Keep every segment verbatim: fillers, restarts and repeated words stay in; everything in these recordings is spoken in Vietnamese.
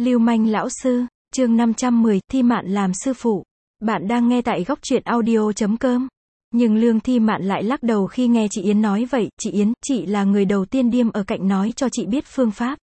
Lưu manh lão sư, chương năm trăm mười, Thi Mạn làm sư phụ. Bạn đang nghe tại góc truyện audio chấm com. Nhưng Lương Thi Mạn lại lắc đầu khi nghe chị Yến nói vậy, chị Yến, chị là người đầu tiên điềm ở cạnh nói cho chị biết phương pháp.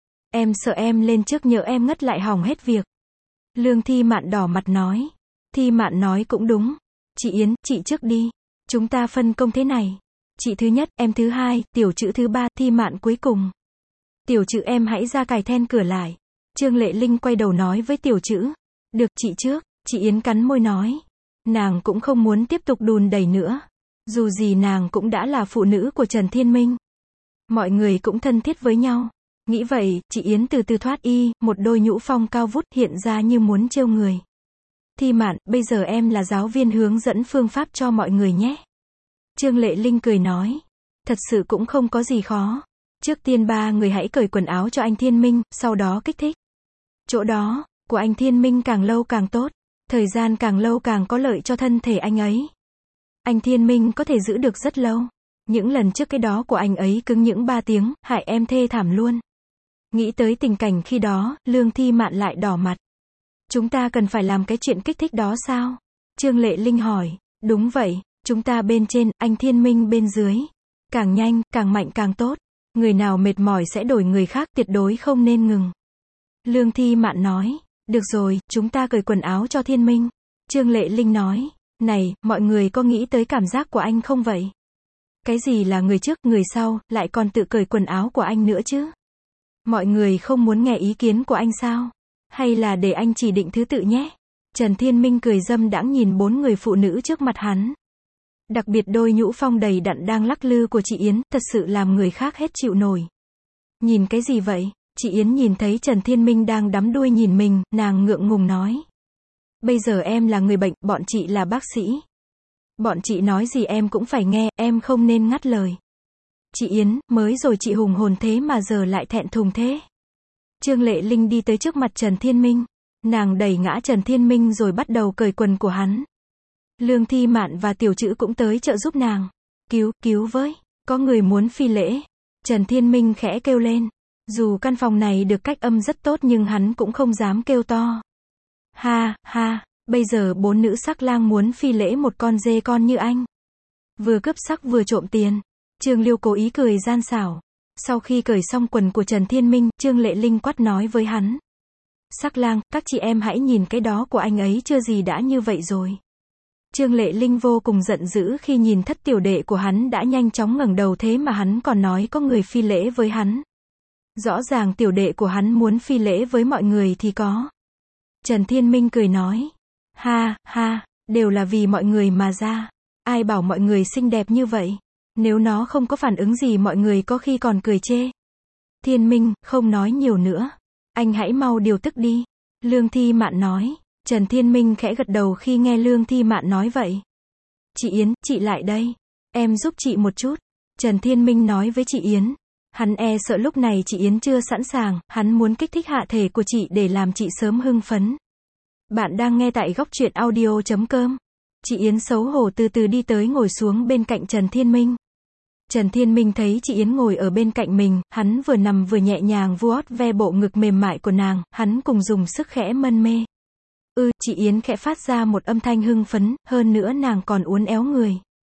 Em sợ em lên trước nhỡ em ngất lại hỏng hết việc. Lương Thi Mạn đỏ mặt nói. Thi Mạn nói cũng đúng. Chị Yến, chị trước đi. Chúng ta phân công thế này. Chị thứ nhất, em thứ hai, tiểu chữ thứ ba, Thi Mạn cuối cùng. Tiểu chữ em hãy ra cài then cửa lại. Trương Lệ Linh quay đầu nói với tiểu chữ. Được, chị trước, chị Yến cắn môi nói. Nàng cũng không muốn tiếp tục đùn đẩy nữa. Dù gì nàng cũng đã là phụ nữ của Trần Thiên Minh. Mọi người cũng thân thiết với nhau. Nghĩ vậy, chị Yến từ từ thoát y, một đôi nhũ phong cao vút hiện ra như muốn trêu người. Thi Mạn, bây giờ em là giáo viên hướng dẫn phương pháp cho mọi người nhé. Trương Lệ Linh cười nói. Thật sự cũng không có gì khó. Trước tiên ba người hãy cởi quần áo cho anh Thiên Minh, sau đó kích thích. Chỗ đó, của anh Thiên Minh càng lâu càng tốt. Thời gian càng lâu càng có lợi cho thân thể anh ấy. Anh Thiên Minh có thể giữ được rất lâu. Những lần trước cái đó của anh ấy cứng những ba tiếng, hại em thê thảm luôn. Nghĩ tới tình cảnh khi đó, Lương Thi Mạn lại đỏ mặt. Chúng ta cần phải làm cái chuyện kích thích đó sao? Trương Lệ Linh hỏi. Đúng vậy, chúng ta bên trên, anh Thiên Minh bên dưới. Càng nhanh, càng mạnh càng tốt. Người nào mệt mỏi sẽ đổi người khác, tuyệt đối không nên ngừng. Lương Thi Mạn nói. Được rồi, chúng ta cởi quần áo cho Thiên Minh. Trương Lệ Linh nói. Này, mọi người có nghĩ tới cảm giác của anh không vậy? Cái gì là người trước, người sau, lại còn tự cởi quần áo của anh nữa chứ? Mọi người không muốn nghe ý kiến của anh sao? Hay là để anh chỉ định thứ tự nhé? Trần Thiên Minh cười dâm đãng nhìn bốn người phụ nữ trước mặt hắn. Đặc biệt đôi nhũ phong đầy đặn đang lắc lư của chị Yến, thật sự làm người khác hết chịu nổi. Nhìn cái gì vậy? Chị Yến nhìn thấy Trần Thiên Minh đang đắm đuôi nhìn mình, nàng ngượng ngùng nói. Bây giờ em là người bệnh, bọn chị là bác sĩ. Bọn chị nói gì em cũng phải nghe, em không nên ngắt lời. Chị Yến, mới rồi chị hùng hồn thế mà giờ lại thẹn thùng thế. Trương Lệ Linh đi tới trước mặt Trần Thiên Minh. Nàng đẩy ngã Trần Thiên Minh rồi bắt đầu cởi quần của hắn. Lương Thi Mạn và tiểu chữ cũng tới trợ giúp nàng. Cứu, cứu với, có người muốn phi lễ. Trần Thiên Minh khẽ kêu lên. Dù căn phòng này được cách âm rất tốt nhưng hắn cũng không dám kêu to. Ha, ha, bây giờ bốn nữ sắc lang muốn phi lễ một con dê con như anh. Vừa cướp sắc vừa trộm tiền. Trương Liêu cố ý cười gian xảo. Sau khi cởi xong quần của Trần Thiên Minh, Trương Lệ Linh quát nói với hắn. Sắc lang, các chị em hãy nhìn cái đó của anh ấy chưa gì đã như vậy rồi. Trương Lệ Linh vô cùng giận dữ khi nhìn thất tiểu đệ của hắn đã nhanh chóng ngẩng đầu thế mà hắn còn nói có người phi lễ với hắn. Rõ ràng tiểu đệ của hắn muốn phi lễ với mọi người thì có. Trần Thiên Minh cười nói. Ha, ha, đều là vì mọi người mà ra. Ai bảo mọi người xinh đẹp như vậy? Nếu nó không có phản ứng gì mọi người có khi còn cười chê. Thiên Minh, không nói nhiều nữa. Anh hãy mau điều tức đi. Lương Thi Mạn nói. Trần Thiên Minh khẽ gật đầu khi nghe Lương Thi Mạn nói vậy. Chị Yến, chị lại đây. Em giúp chị một chút. Trần Thiên Minh nói với chị Yến. Hắn e sợ lúc này chị Yến chưa sẵn sàng, hắn muốn kích thích hạ thể của chị để làm chị sớm hưng phấn. Bạn đang nghe tại góc truyện audio chấm com. Chị Yến xấu hổ từ từ đi tới ngồi xuống bên cạnh Trần Thiên Minh. Trần Thiên Minh thấy chị Yến ngồi ở bên cạnh mình, hắn vừa nằm vừa nhẹ nhàng vuốt ve bộ ngực mềm mại của nàng, hắn cùng dùng sức khẽ mân mê. Ừ, chị Yến khẽ phát ra một âm thanh hưng phấn, hơn nữa nàng còn uốn éo người.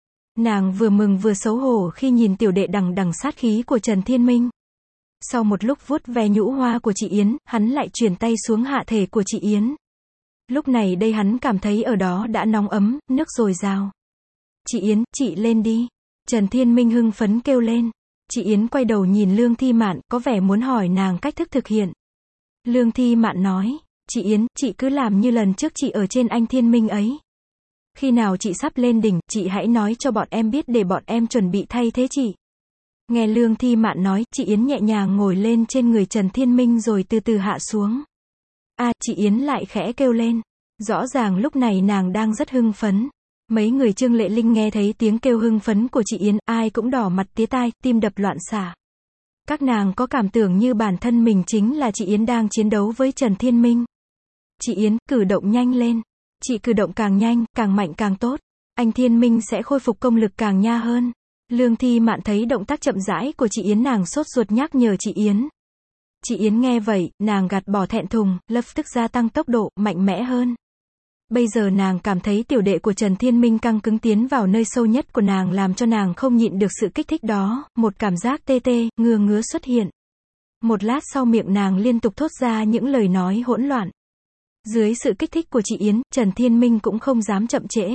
Nàng vừa mừng vừa xấu hổ khi nhìn tiểu đệ đằng đằng sát khí của Trần Thiên Minh. Sau một lúc vuốt ve nhũ hoa của chị Yến, hắn lại chuyển tay xuống hạ thể của chị Yến. Lúc này đây hắn cảm thấy ở đó đã nóng ấm, nước dồi dào. Chị Yến, chị lên đi. Trần Thiên Minh hưng phấn kêu lên. Chị Yến quay đầu nhìn Lương Thi Mạn, có vẻ muốn hỏi nàng cách thức thực hiện. Lương Thi Mạn nói. Chị Yến, chị cứ làm như lần trước chị ở trên anh Thiên Minh ấy. Khi nào chị sắp lên đỉnh, chị hãy nói cho bọn em biết để bọn em chuẩn bị thay thế chị. Nghe Lương Thi Mạn nói, chị Yến nhẹ nhàng ngồi lên trên người Trần Thiên Minh rồi từ từ hạ xuống. À, chị Yến lại khẽ kêu lên. Rõ ràng lúc này nàng đang rất hưng phấn. Mấy người Trương Lệ Linh nghe thấy tiếng kêu hưng phấn của chị Yến, ai cũng đỏ mặt tía tai, tim đập loạn xạ. Các nàng có cảm tưởng như bản thân mình chính là chị Yến đang chiến đấu với Trần Thiên Minh. Chị Yến, cử động nhanh lên. Chị cử động càng nhanh, càng mạnh càng tốt. Anh Thiên Minh sẽ khôi phục công lực càng nha hơn. Lương Thi Mạn thấy động tác chậm rãi của chị Yến nàng sốt ruột nhắc nhở chị Yến. Chị Yến nghe vậy, nàng gạt bỏ thẹn thùng, lập tức gia tăng tốc độ, mạnh mẽ hơn. Bây giờ nàng cảm thấy tiểu đệ của Trần Thiên Minh căng cứng tiến vào nơi sâu nhất của nàng làm cho nàng không nhịn được sự kích thích đó, một cảm giác tê tê, ngứa ngứa xuất hiện. Một lát sau miệng nàng liên tục thốt ra những lời nói hỗn loạn. Dưới sự kích thích của chị Yến, Trần Thiên Minh cũng không dám chậm trễ.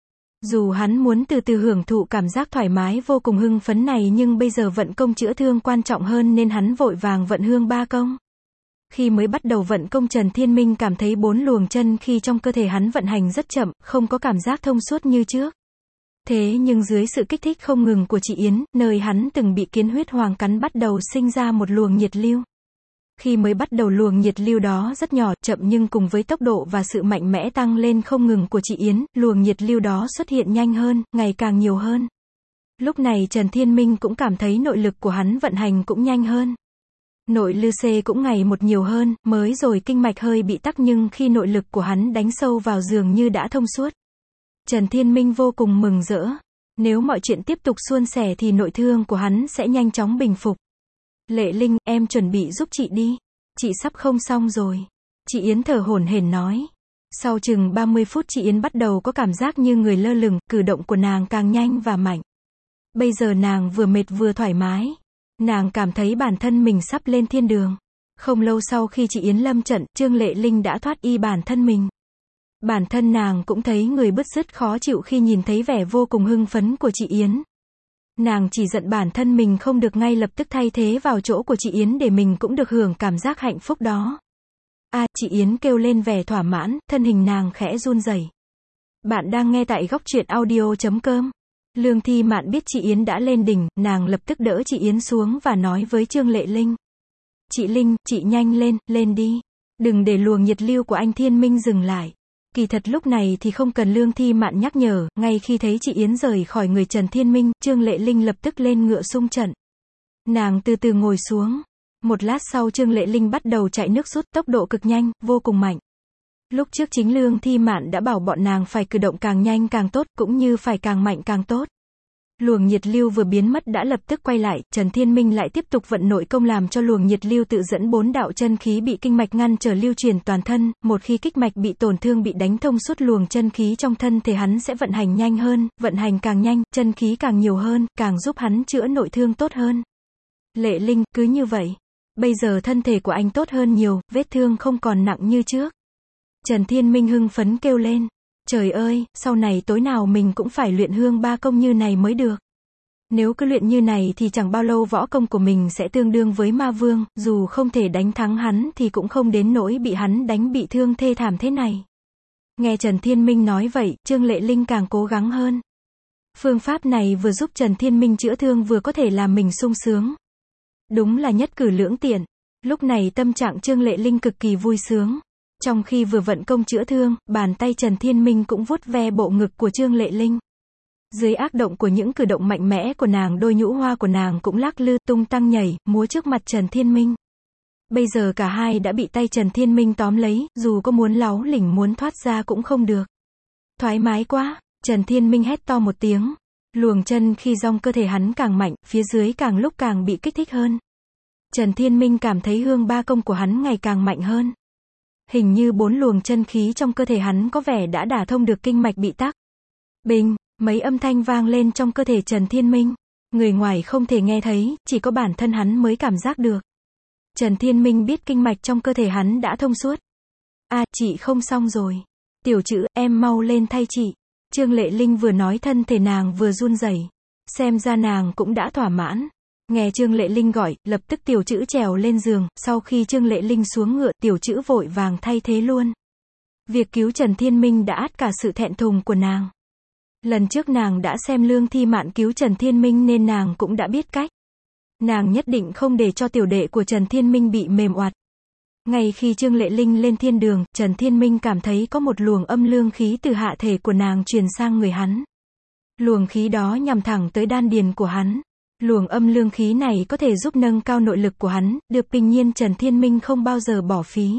Dù hắn muốn từ từ hưởng thụ cảm giác thoải mái vô cùng hưng phấn này nhưng bây giờ vận công chữa thương quan trọng hơn nên hắn vội vàng vận hương ba công. Khi mới bắt đầu vận công Trần Thiên Minh cảm thấy bốn luồng chân khi trong cơ thể hắn vận hành rất chậm, không có cảm giác thông suốt như trước. Thế nhưng dưới sự kích thích không ngừng của chị Yến, nơi hắn từng bị kiến huyết hoàng cắn bắt đầu sinh ra một luồng nhiệt lưu. Khi mới bắt đầu luồng nhiệt lưu đó rất nhỏ, chậm nhưng cùng với tốc độ và sự mạnh mẽ tăng lên không ngừng của chị Yến, luồng nhiệt lưu đó xuất hiện nhanh hơn, ngày càng nhiều hơn. Lúc này Trần Thiên Minh cũng cảm thấy nội lực của hắn vận hành cũng nhanh hơn. Nội lưu C cũng ngày một nhiều hơn, mới rồi kinh mạch hơi bị tắc nhưng khi nội lực của hắn đánh sâu vào dường như đã thông suốt. Trần Thiên Minh vô cùng mừng rỡ. Nếu mọi chuyện tiếp tục suôn sẻ thì nội thương của hắn sẽ nhanh chóng bình phục. Lệ Linh, em chuẩn bị giúp chị đi. Chị sắp không xong rồi. Chị Yến thở hổn hển nói. Sau chừng ba mươi phút chị Yến bắt đầu có cảm giác như người lơ lửng, cử động của nàng càng nhanh và mạnh. Bây giờ nàng vừa mệt vừa thoải mái. Nàng cảm thấy bản thân mình sắp lên thiên đường. Không lâu sau khi chị Yến lâm trận, Trương Lệ Linh đã thoát y bản thân mình. Bản thân nàng cũng thấy người bứt rứt khó chịu khi nhìn thấy vẻ vô cùng hưng phấn của chị Yến. Nàng chỉ giận bản thân mình không được ngay lập tức thay thế vào chỗ của chị Yến để mình cũng được hưởng cảm giác hạnh phúc đó. À, chị Yến kêu lên vẻ thỏa mãn, thân hình nàng khẽ run rẩy. Bạn đang nghe tại góc truyện audio chấm com. Lương Thi Mạn biết chị Yến đã lên đỉnh, nàng lập tức đỡ chị Yến xuống và nói với Trương Lệ Linh. Chị Linh, chị nhanh lên, lên đi. Đừng để luồng nhiệt lưu của anh Thiên Minh dừng lại. Kỳ thật lúc này thì không cần Lương Thi Mạn nhắc nhở, ngay khi thấy chị Yến rời khỏi người Trần Thiên Minh, Trương Lệ Linh lập tức lên ngựa xung trận. Nàng từ từ ngồi xuống. Một lát sau Trương Lệ Linh bắt đầu chạy nước rút, tốc độ cực nhanh, vô cùng mạnh. Lúc trước chính Lương Thi Mạn đã bảo bọn nàng phải cử động càng nhanh càng tốt, cũng như phải càng mạnh càng tốt. Luồng nhiệt lưu vừa biến mất đã lập tức quay lại, Trần Thiên Minh lại tiếp tục vận nội công làm cho luồng nhiệt lưu tự dẫn bốn đạo chân khí bị kinh mạch ngăn trở lưu truyền toàn thân, một khi kinh mạch bị tổn thương bị đánh thông suốt luồng chân khí trong thân thể hắn sẽ vận hành nhanh hơn, vận hành càng nhanh, chân khí càng nhiều hơn, càng giúp hắn chữa nội thương tốt hơn. Lệ Linh, cứ như vậy. Bây giờ thân thể của anh tốt hơn nhiều, vết thương không còn nặng như trước. Trần Thiên Minh hưng phấn kêu lên. Trời ơi, sau này tối nào mình cũng phải luyện hương ba công như này mới được. Nếu cứ luyện như này thì chẳng bao lâu võ công của mình sẽ tương đương với ma vương, dù không thể đánh thắng hắn thì cũng không đến nỗi bị hắn đánh bị thương thê thảm thế này. Nghe Trần Thiên Minh nói vậy, Trương Lệ Linh càng cố gắng hơn. Phương pháp này vừa giúp Trần Thiên Minh chữa thương vừa có thể làm mình sung sướng. Đúng là nhất cử lưỡng tiện. Lúc này tâm trạng Trương Lệ Linh cực kỳ vui sướng. Trong khi vừa vận công chữa thương, bàn tay Trần Thiên Minh cũng vuốt ve bộ ngực của Trương Lệ Linh. Dưới ác động của những cử động mạnh mẽ của nàng, đôi nhũ hoa của nàng cũng lắc lư, tung tăng nhảy, múa trước mặt Trần Thiên Minh. Bây giờ cả hai đã bị tay Trần Thiên Minh tóm lấy, dù có muốn láu lỉnh muốn thoát ra cũng không được. Thoải mái quá, Trần Thiên Minh hét to một tiếng. Luồng chân khi dòng cơ thể hắn càng mạnh, phía dưới càng lúc càng bị kích thích hơn. Trần Thiên Minh cảm thấy hương ba công của hắn ngày càng mạnh hơn. Hình như bốn luồng chân khí trong cơ thể hắn có vẻ đã đả thông được kinh mạch bị tắc. Bình, mấy âm thanh vang lên trong cơ thể Trần Thiên Minh. Người ngoài không thể nghe thấy, chỉ có bản thân hắn mới cảm giác được. Trần Thiên Minh biết kinh mạch trong cơ thể hắn đã thông suốt. À, chị không xong rồi. Tiểu Trữ, em mau lên thay chị. Trương Lệ Linh vừa nói thân thể nàng vừa run rẩy. Xem ra nàng cũng đã thỏa mãn. Nghe Trương Lệ Linh gọi, lập tức Tiểu Trữ trèo lên giường, sau khi Trương Lệ Linh xuống ngựa, Tiểu Trữ vội vàng thay thế luôn. Việc cứu Trần Thiên Minh đã át cả sự thẹn thùng của nàng. Lần trước nàng đã xem Lương Thi Mạn cứu Trần Thiên Minh nên nàng cũng đã biết cách. Nàng nhất định không để cho tiểu đệ của Trần Thiên Minh bị mềm oặt. Ngay khi Trương Lệ Linh lên thiên đường, Trần Thiên Minh cảm thấy có một luồng âm lương khí từ hạ thể của nàng truyền sang người hắn. Luồng khí đó nhằm thẳng tới đan điền của hắn. Luồng âm lương khí này có thể giúp nâng cao nội lực của hắn, được bình nhiên Trần Thiên Minh không bao giờ bỏ phí.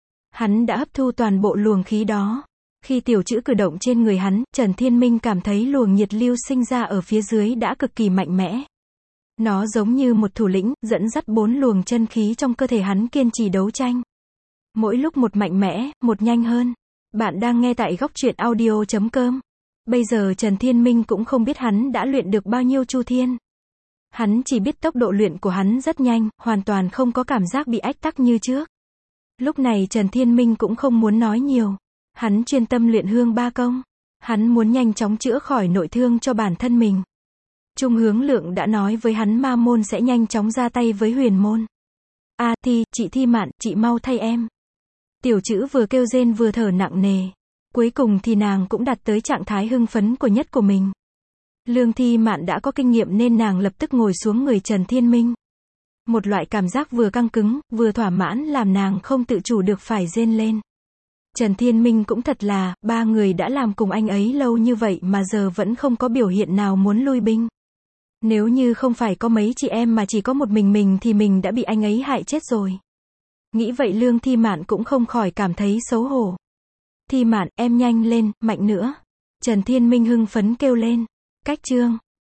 Hắn đã hấp thu toàn bộ luồng khí đó. Khi Tiểu Trữ cử động trên người hắn, Trần Thiên Minh cảm thấy luồng nhiệt lưu sinh ra ở phía dưới đã cực kỳ mạnh mẽ. Nó giống như một thủ lĩnh, dẫn dắt bốn luồng chân khí trong cơ thể hắn kiên trì đấu tranh. Mỗi lúc một mạnh mẽ, một nhanh hơn. Bạn đang nghe tại góc truyện audio chấm com. Bây giờ Trần Thiên Minh cũng không biết hắn đã luyện được bao nhiêu chu thiên. Hắn chỉ biết tốc độ luyện của hắn rất nhanh, hoàn toàn không có cảm giác bị ách tắc như trước. Lúc này Trần Thiên Minh cũng không muốn nói nhiều. Hắn chuyên tâm luyện hương ba công. Hắn muốn nhanh chóng chữa khỏi nội thương cho bản thân mình. Trung Hướng Lượng đã nói với hắn Ma Môn sẽ nhanh chóng ra tay với Huyền Môn. A Thi, chị Thi Mạn, chị mau thay em. Tiểu Trữ vừa kêu rên vừa thở nặng nề. Cuối cùng thì nàng cũng đạt tới trạng thái hưng phấn của nhất của mình. Lương Thi Mạn đã có kinh nghiệm nên nàng lập tức ngồi xuống người Trần Thiên Minh. Một loại cảm giác vừa căng cứng, vừa thỏa mãn làm nàng không tự chủ được phải rên lên. Trần Thiên Minh cũng thật là, ba người đã làm cùng anh ấy lâu như vậy mà giờ vẫn không có biểu hiện nào muốn lui binh. Nếu như không phải có mấy chị em mà chỉ có một mình mình thì mình đã bị anh ấy hại chết rồi. Nghĩ vậy Lương Thi Mạn cũng không khỏi cảm thấy xấu hổ. Thi Mạn, em nhanh lên, mạnh nữa. Trần Thiên Minh hưng phấn kêu lên. Cách chương